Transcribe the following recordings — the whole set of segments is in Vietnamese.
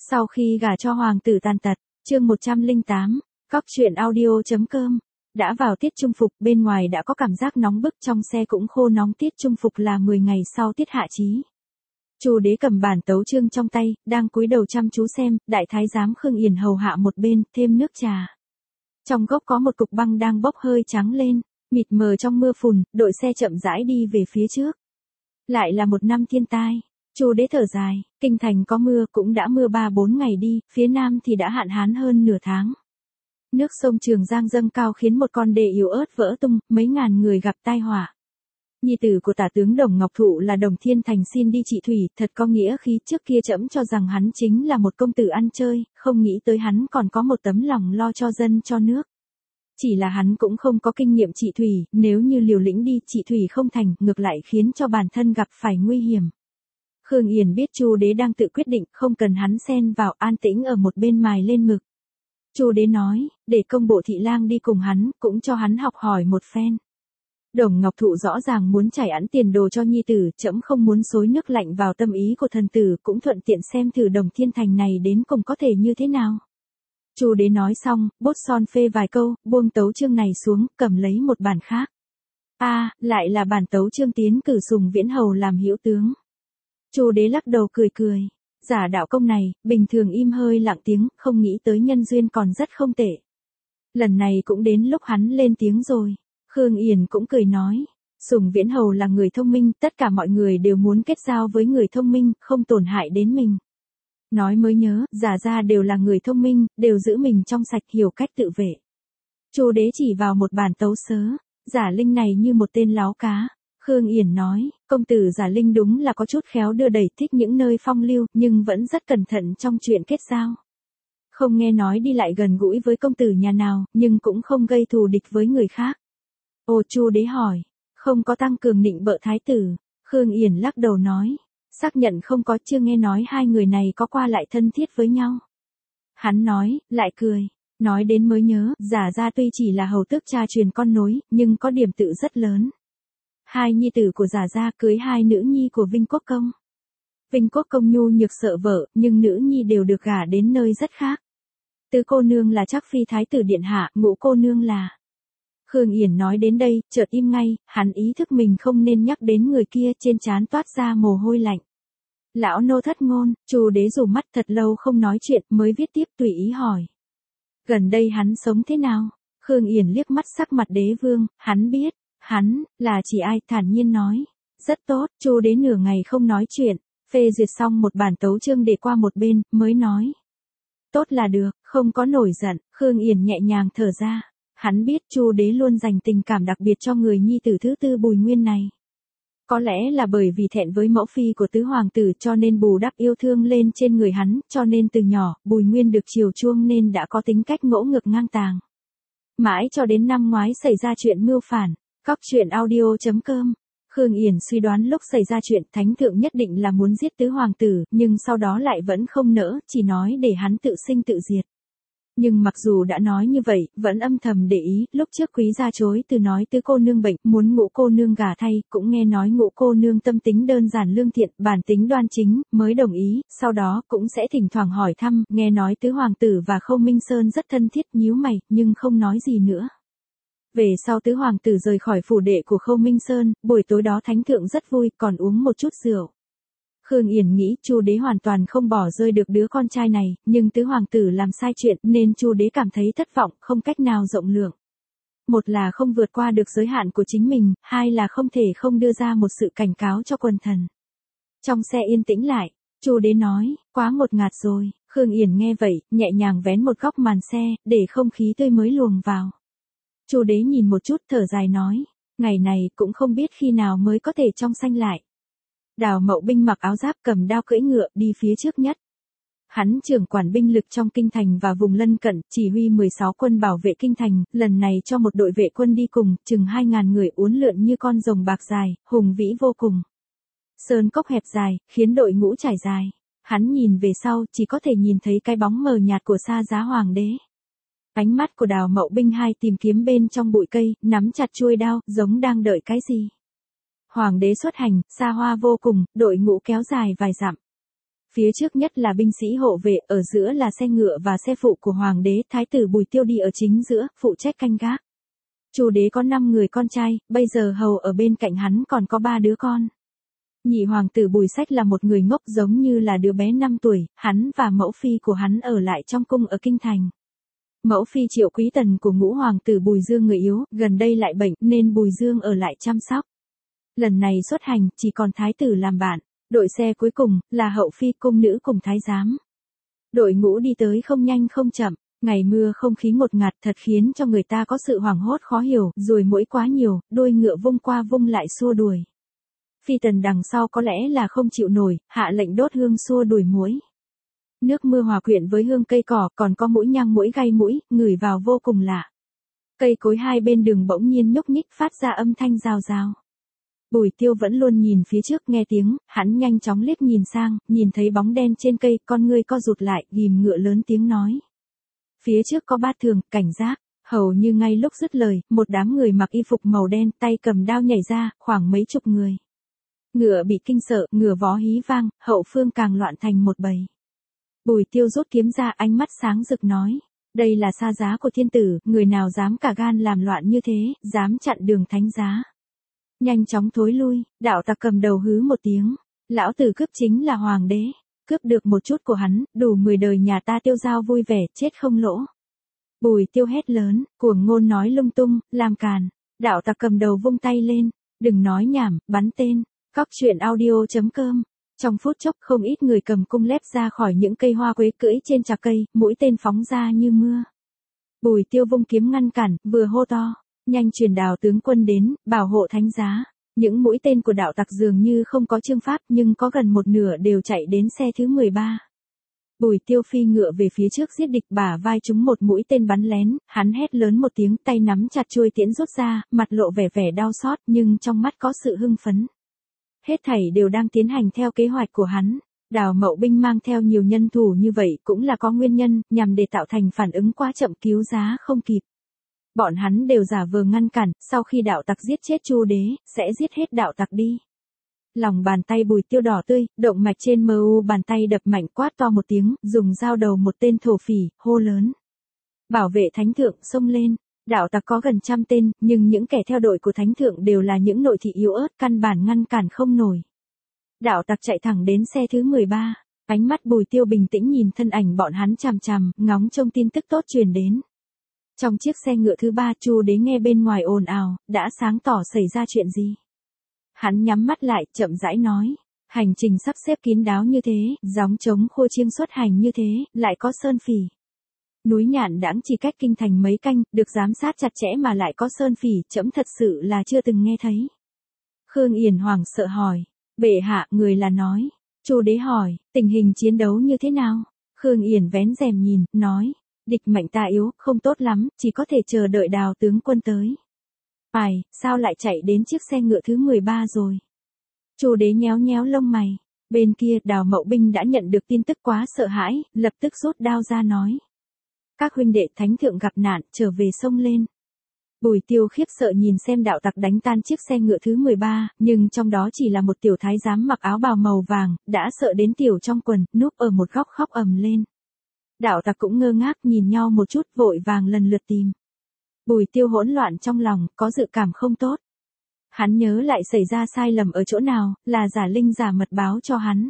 Sau khi gả cho hoàng tử tàn tật, chương 108, Cóc truyện audio.com. Đã vào tiết trung phục, bên ngoài đã có cảm giác nóng bức, trong xe cũng khô nóng. Tiết trung phục là 10 ngày sau tiết hạ chí. Chu đế cầm bản tấu chương trong tay, đang cúi đầu chăm chú xem, đại thái giám Khương Yển hầu hạ một bên, thêm nước trà. Trong gốc có một cục băng đang bốc hơi trắng lên, mịt mờ trong mưa phùn, đội xe chậm rãi đi về phía trước. Lại là một năm thiên tai. Chu đế thở dài, kinh thành có mưa, cũng đã mưa 3-4 ngày đi, phía nam thì đã hạn hán hơn nửa tháng. Nước sông Trường Giang dâng cao khiến một con đê yếu ớt vỡ tung, mấy ngàn người gặp tai họa. Nhi tử của tả tướng Đồng Ngọc Thụ là Đồng Thiên Thành xin đi trị thủy, thật có nghĩa khí. Trước kia trẫm cho rằng hắn chính là một công tử ăn chơi, không nghĩ tới hắn còn có một tấm lòng lo cho dân cho nước. Chỉ là hắn cũng không có kinh nghiệm trị thủy, nếu như liều lĩnh đi trị thủy không thành, ngược lại khiến cho bản thân gặp phải nguy hiểm. Khương Yển biết Chu đế đang tự quyết định, không cần hắn xen vào, an tĩnh ở một bên mài lên mực. Chu đế nói, để công bộ thị lang đi cùng hắn, cũng cho hắn học hỏi một phen. Đồng Ngọc Thụ rõ ràng muốn trải ẵn tiền đồ cho nhi tử, trẫm không muốn xối nước lạnh vào tâm ý của thần tử, cũng thuận tiện xem thử Đồng Thiên Thành này đến cùng có thể như thế nào. Chu đế nói xong, bút son phê vài câu, buông tấu chương này xuống, cầm lấy một bản khác. Lại là bản tấu chương tiến cử Sùng Viễn hầu làm hữu tướng. Chu đế lắc đầu cười cười, giả đạo công này, bình thường im hơi lặng tiếng, không nghĩ tới nhân duyên còn rất không tệ. Lần này cũng đến lúc hắn lên tiếng rồi. Khương Yển cũng cười nói, Sùng Viễn hầu là người thông minh, tất cả mọi người đều muốn kết giao với người thông minh, không tổn hại đến mình. Nói mới nhớ, giả ra đều là người thông minh, đều giữ mình trong sạch, hiểu cách tự vệ. Chu đế chỉ vào một bản tấu sớ, Giả Linh này như một tên láo cá. Khương Yển nói, công tử Giả Linh đúng là có chút khéo đưa đẩy, thích những nơi phong lưu, nhưng vẫn rất cẩn thận trong chuyện kết giao. Không nghe nói đi lại gần gũi với công tử nhà nào, nhưng cũng không gây thù địch với người khác. Ồ, Chu đế hỏi, không có tăng cường nịnh bợ thái tử. Khương Yển lắc đầu nói, xác nhận không có, chưa nghe nói hai người này có qua lại thân thiết với nhau. Hắn nói, lại cười, nói đến mới nhớ, Giả ra tuy chỉ là hầu tước cha truyền con nối, nhưng có điểm tự rất lớn. Hai nhi tử của Giả ra cưới hai nữ nhi của Vinh Quốc Công. Vinh Quốc Công nhu nhược sợ vợ, nhưng nữ nhi đều được gả đến nơi rất khác. Tứ cô nương là Trác phi thái tử điện hạ, ngũ cô nương là... Khương Yển nói đến đây, chợt im ngay, hắn ý thức mình không nên nhắc đến người kia, trên trán toát ra mồ hôi lạnh. Lão nô thất ngôn. Chu đế rủ mắt thật lâu không nói chuyện, mới viết tiếp tùy ý hỏi. Gần đây hắn sống thế nào? Khương Yển liếc mắt sắc mặt đế vương, hắn biết, hắn, là chỉ ai, thản nhiên nói. Rất tốt. Chu đế nửa ngày không nói chuyện, phê duyệt xong một bản tấu chương để qua một bên, mới nói. Tốt là được, không có nổi giận. Khương Yển nhẹ nhàng thở ra. Hắn biết Chu đế luôn dành tình cảm đặc biệt cho người nhi tử thứ tư Bùi Nguyên này. Có lẽ là bởi vì thẹn với mẫu phi của tứ hoàng tử cho nên bù đắp yêu thương lên trên người hắn, cho nên từ nhỏ, Bùi Nguyên được chiều chuông nên đã có tính cách ngỗ ngược ngang tàng. Mãi cho đến năm ngoái xảy ra chuyện mưu phản. Cóc truyện audio.com. Khương Yển suy đoán lúc xảy ra chuyện thánh thượng nhất định là muốn giết tứ hoàng tử, nhưng sau đó lại vẫn không nỡ, chỉ nói để hắn tự sinh tự diệt. Nhưng mặc dù đã nói như vậy, vẫn âm thầm để ý, lúc trước quý gia chối từ nói tứ cô nương bệnh, muốn ngũ cô nương gả thay, cũng nghe nói ngũ cô nương tâm tính đơn giản lương thiện, bản tính đoan chính, mới đồng ý, sau đó cũng sẽ thỉnh thoảng hỏi thăm, nghe nói tứ hoàng tử và Khâu Minh Sơn rất thân thiết, nhíu mày, nhưng không nói gì nữa. Về sau tứ hoàng tử rời khỏi phủ đệ của Khâu Minh Sơn, buổi tối đó thánh thượng rất vui, còn uống một chút rượu. Khương Yển nghĩ Chu đế hoàn toàn không bỏ rơi được đứa con trai này, nhưng tứ hoàng tử làm sai chuyện nên Chu đế cảm thấy thất vọng, không cách nào rộng lượng. Một là không vượt qua được giới hạn của chính mình, hai là không thể không đưa ra một sự cảnh cáo cho quần thần. Trong xe yên tĩnh lại, Chu đế nói, quá ngột ngạt rồi. Khương Yển nghe vậy, nhẹ nhàng vén một góc màn xe, để không khí tươi mới luồng vào. Chu đế nhìn một chút thở dài nói, ngày này cũng không biết khi nào mới có thể trong xanh lại. Đào Mậu Binh mặc áo giáp cầm đao cưỡi ngựa đi phía trước nhất. Hắn trưởng quản binh lực trong kinh thành và vùng lân cận, chỉ huy 16 quân bảo vệ kinh thành, lần này cho một đội vệ quân đi cùng, chừng 2.000 người uốn lượn như con rồng bạc dài, hùng vĩ vô cùng. Sơn cốc hẹp dài, khiến đội ngũ trải dài. Hắn nhìn về sau, chỉ có thể nhìn thấy cái bóng mờ nhạt của Sa Giá Hoàng đế. Ánh mắt của Đào Mậu Binh hai tìm kiếm bên trong bụi cây, nắm chặt chuôi đao, giống đang đợi cái gì. Hoàng đế xuất hành, xa hoa vô cùng, đội ngũ kéo dài vài dặm. Phía trước nhất là binh sĩ hộ vệ, ở giữa là xe ngựa và xe phụ của hoàng đế, thái tử Bùi Tiêu đi ở chính giữa, phụ trách canh gác. Chu đế có 5 người con trai, bây giờ hầu ở bên cạnh hắn còn có 3 đứa con. Nhị hoàng tử Bùi Sách là một người ngốc giống như là đứa bé 5 tuổi, hắn và mẫu phi của hắn ở lại trong cung ở kinh thành. Mẫu phi Triệu Quý Tần của ngũ hoàng tử Bùi Dương người yếu, gần đây lại bệnh nên Bùi Dương ở lại chăm sóc. Lần này xuất hành, chỉ còn thái tử làm bạn. Đội xe cuối cùng là hậu phi, cung nữ cùng thái giám. Đội ngũ đi tới không nhanh không chậm, ngày mưa không khí ngột ngạt thật khiến cho người ta có sự hoảng hốt khó hiểu, ruồi muỗi quá nhiều, đôi ngựa vung qua vung lại xua đuổi. Phi tần đằng sau có lẽ là không chịu nổi, hạ lệnh đốt hương xua đuổi muỗi. Nước mưa hòa quyện với hương cây cỏ, còn có mũi nhang mũi gai mũi, ngửi vào vô cùng lạ. Cây cối hai bên đường bỗng nhiên nhúc nhích phát ra âm thanh rào rào. Bùi Tiêu vẫn luôn nhìn phía trước nghe tiếng, hắn nhanh chóng liếc nhìn sang, nhìn thấy bóng đen trên cây, con ngươi co rụt lại, ghim ngựa lớn tiếng nói. Phía trước có bát thường, cảnh giác, hầu như ngay lúc dứt lời, một đám người mặc y phục màu đen, tay cầm đao nhảy ra, khoảng mấy chục người. Ngựa bị kinh sợ, ngựa vó hí vang, hậu phương càng loạn thành một bầy. Bùi Tiêu rút kiếm ra, ánh mắt sáng rực nói. Đây là sa giá của thiên tử, người nào dám cả gan làm loạn như thế, dám chặn đường thánh giá. Nhanh chóng thối lui, đạo tặc cầm đầu hứ một tiếng. Lão tử cướp chính là hoàng đế. Cướp được một chút của hắn, đủ 10 đời nhà ta tiêu dao vui vẻ, chết không lỗ. Bùi Tiêu hét lớn, cuồng ngôn nói lung tung, làm càn. Đạo tặc cầm đầu vung tay lên. Đừng nói nhảm, bắn tên. Cóc truyện audio.com. Trong phút chốc không ít người cầm cung lép ra khỏi những cây hoa quế cưỡi trên chạc cây, mũi tên phóng ra như mưa. Bùi Tiêu vung kiếm ngăn cản, vừa hô to. Nhanh truyền Đào tướng quân đến, bảo hộ thánh giá. Những mũi tên của đạo tặc dường như không có chương pháp nhưng có gần một nửa đều chạy đến xe thứ 13. Bùi Tiêu phi ngựa về phía trước giết địch, bả vai trúng một mũi tên bắn lén, hắn hét lớn một tiếng, tay nắm chặt chuôi tiễn rút ra, mặt lộ vẻ đau xót nhưng trong mắt có sự hưng phấn. Hết thảy đều đang tiến hành theo kế hoạch của hắn. Đào Mậu binh mang theo nhiều nhân thủ như vậy cũng là có nguyên nhân, nhằm để tạo thành phản ứng quá chậm cứu giá không kịp. Bọn hắn đều giả vờ ngăn cản, sau khi đạo tặc giết chết Chu đế, sẽ giết hết đạo tặc đi. Lòng bàn tay Bùi Tiêu đỏ tươi, động mạch trên mu bàn tay đập mạnh, quát to một tiếng, dùng dao đầu một tên thổ phỉ, hô lớn. Bảo vệ thánh thượng xông lên. Đạo tặc có gần 100 tên, nhưng những kẻ theo đội của thánh thượng đều là những nội thị yếu ớt, căn bản ngăn cản không nổi. Đạo tặc chạy thẳng đến xe thứ 13, ánh mắt Bùi Tiêu bình tĩnh nhìn thân ảnh bọn hắn chằm chằm, ngóng trông tin tức tốt truyền đến. Trong chiếc xe ngựa thứ 3, Chu đế nghe bên ngoài ồn ào, đã sáng tỏ xảy ra chuyện gì. Hắn nhắm mắt lại, chậm rãi nói, hành trình sắp xếp kín đáo như thế, gióng trống khô chiêng xuất hành như thế, lại có sơn phỉ. Núi Nhạn Đãng chỉ cách kinh thành mấy canh, được giám sát chặt chẽ mà lại có sơn phỉ, trẫm thật sự là chưa từng nghe thấy. Khương Yển hoảng sợ hỏi, bệ hạ, người là nói. Chu đế hỏi, tình hình chiến đấu như thế nào? Khương Yển vén rèm nhìn, nói, địch mạnh ta yếu, không tốt lắm, chỉ có thể chờ đợi Đào tướng quân tới. Ai, sao lại chạy đến chiếc xe ngựa thứ 13 rồi? Chu đế nhéo nhéo lông mày. Bên kia, Đào Mậu binh đã nhận được tin tức quá sợ hãi, lập tức rút đao ra nói. Các huynh đệ, thánh thượng gặp nạn, trở về xông lên. Bùi Tiêu khiếp sợ nhìn xem đạo tặc đánh tan chiếc xe ngựa thứ 13, nhưng trong đó chỉ là một tiểu thái giám mặc áo bào màu vàng, đã sợ đến tiểu trong quần, núp ở một góc khóc ầm lên. Đạo tặc cũng ngơ ngác nhìn nhau một chút, vội vàng lần lượt tìm. Bùi Tiêu hỗn loạn trong lòng, có dự cảm không tốt. Hắn nhớ lại xảy ra sai lầm ở chỗ nào, là giả linh giả mật báo cho hắn.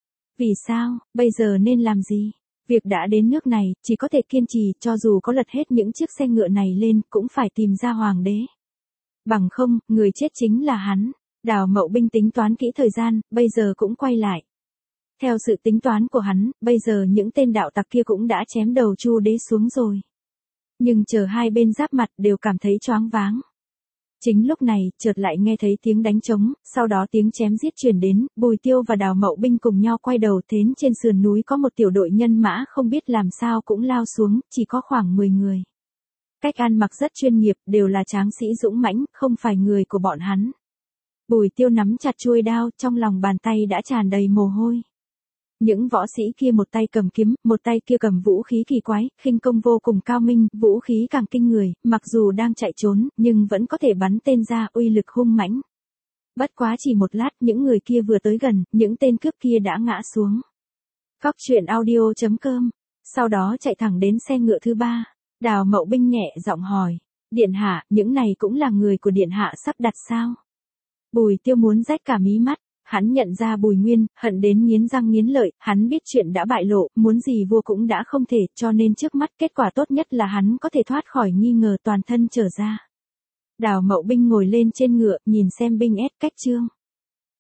Vì sao, bây giờ nên làm gì? Việc đã đến nước này, chỉ có thể kiên trì, cho dù có lật hết những chiếc xe ngựa này lên, cũng phải tìm ra hoàng đế. Bằng không, người chết chính là hắn. Đào Mậu binh tính toán kỹ thời gian, bây giờ cũng quay lại. Theo sự tính toán của hắn, bây giờ những tên đạo tặc kia cũng đã chém đầu Chu đế xuống rồi. Nhưng chờ hai bên giáp mặt đều cảm thấy choáng váng. Chính lúc này, chợt lại nghe thấy tiếng đánh trống, sau đó tiếng chém giết truyền đến, Bùi Tiêu và Đào Mậu binh cùng nhau quay đầu thến trên sườn núi có một tiểu đội nhân mã không biết làm sao cũng lao xuống, chỉ có khoảng 10 người. Cách ăn mặc rất chuyên nghiệp, đều là tráng sĩ dũng mãnh, không phải người của bọn hắn. Bùi Tiêu nắm chặt chuôi đao, trong lòng bàn tay đã tràn đầy mồ hôi. Những võ sĩ kia một tay cầm kiếm, một tay kia cầm vũ khí kỳ quái, khinh công vô cùng cao minh, vũ khí càng kinh người, mặc dù đang chạy trốn, nhưng vẫn có thể bắn tên ra, uy lực hung mãnh. Bất quá chỉ một lát, những người kia vừa tới gần, những tên cướp kia đã ngã xuống. Cóc truyện audio.com. Sau đó chạy thẳng đến xe ngựa thứ 3. Đào Mậu Binh nhẹ giọng hỏi. Điện hạ, những này cũng là người của điện hạ sắp đặt sao? Bùi Tiêu muốn rách cả mí mắt. Hắn nhận ra Bùi Nguyên, hận đến nghiến răng nghiến lợi, hắn biết chuyện đã bại lộ, muốn gì vua cũng đã không thể, cho nên trước mắt kết quả tốt nhất là hắn có thể thoát khỏi nghi ngờ toàn thân trở ra. Đào Mậu Binh ngồi lên trên ngựa, nhìn xem binh ép cách trương.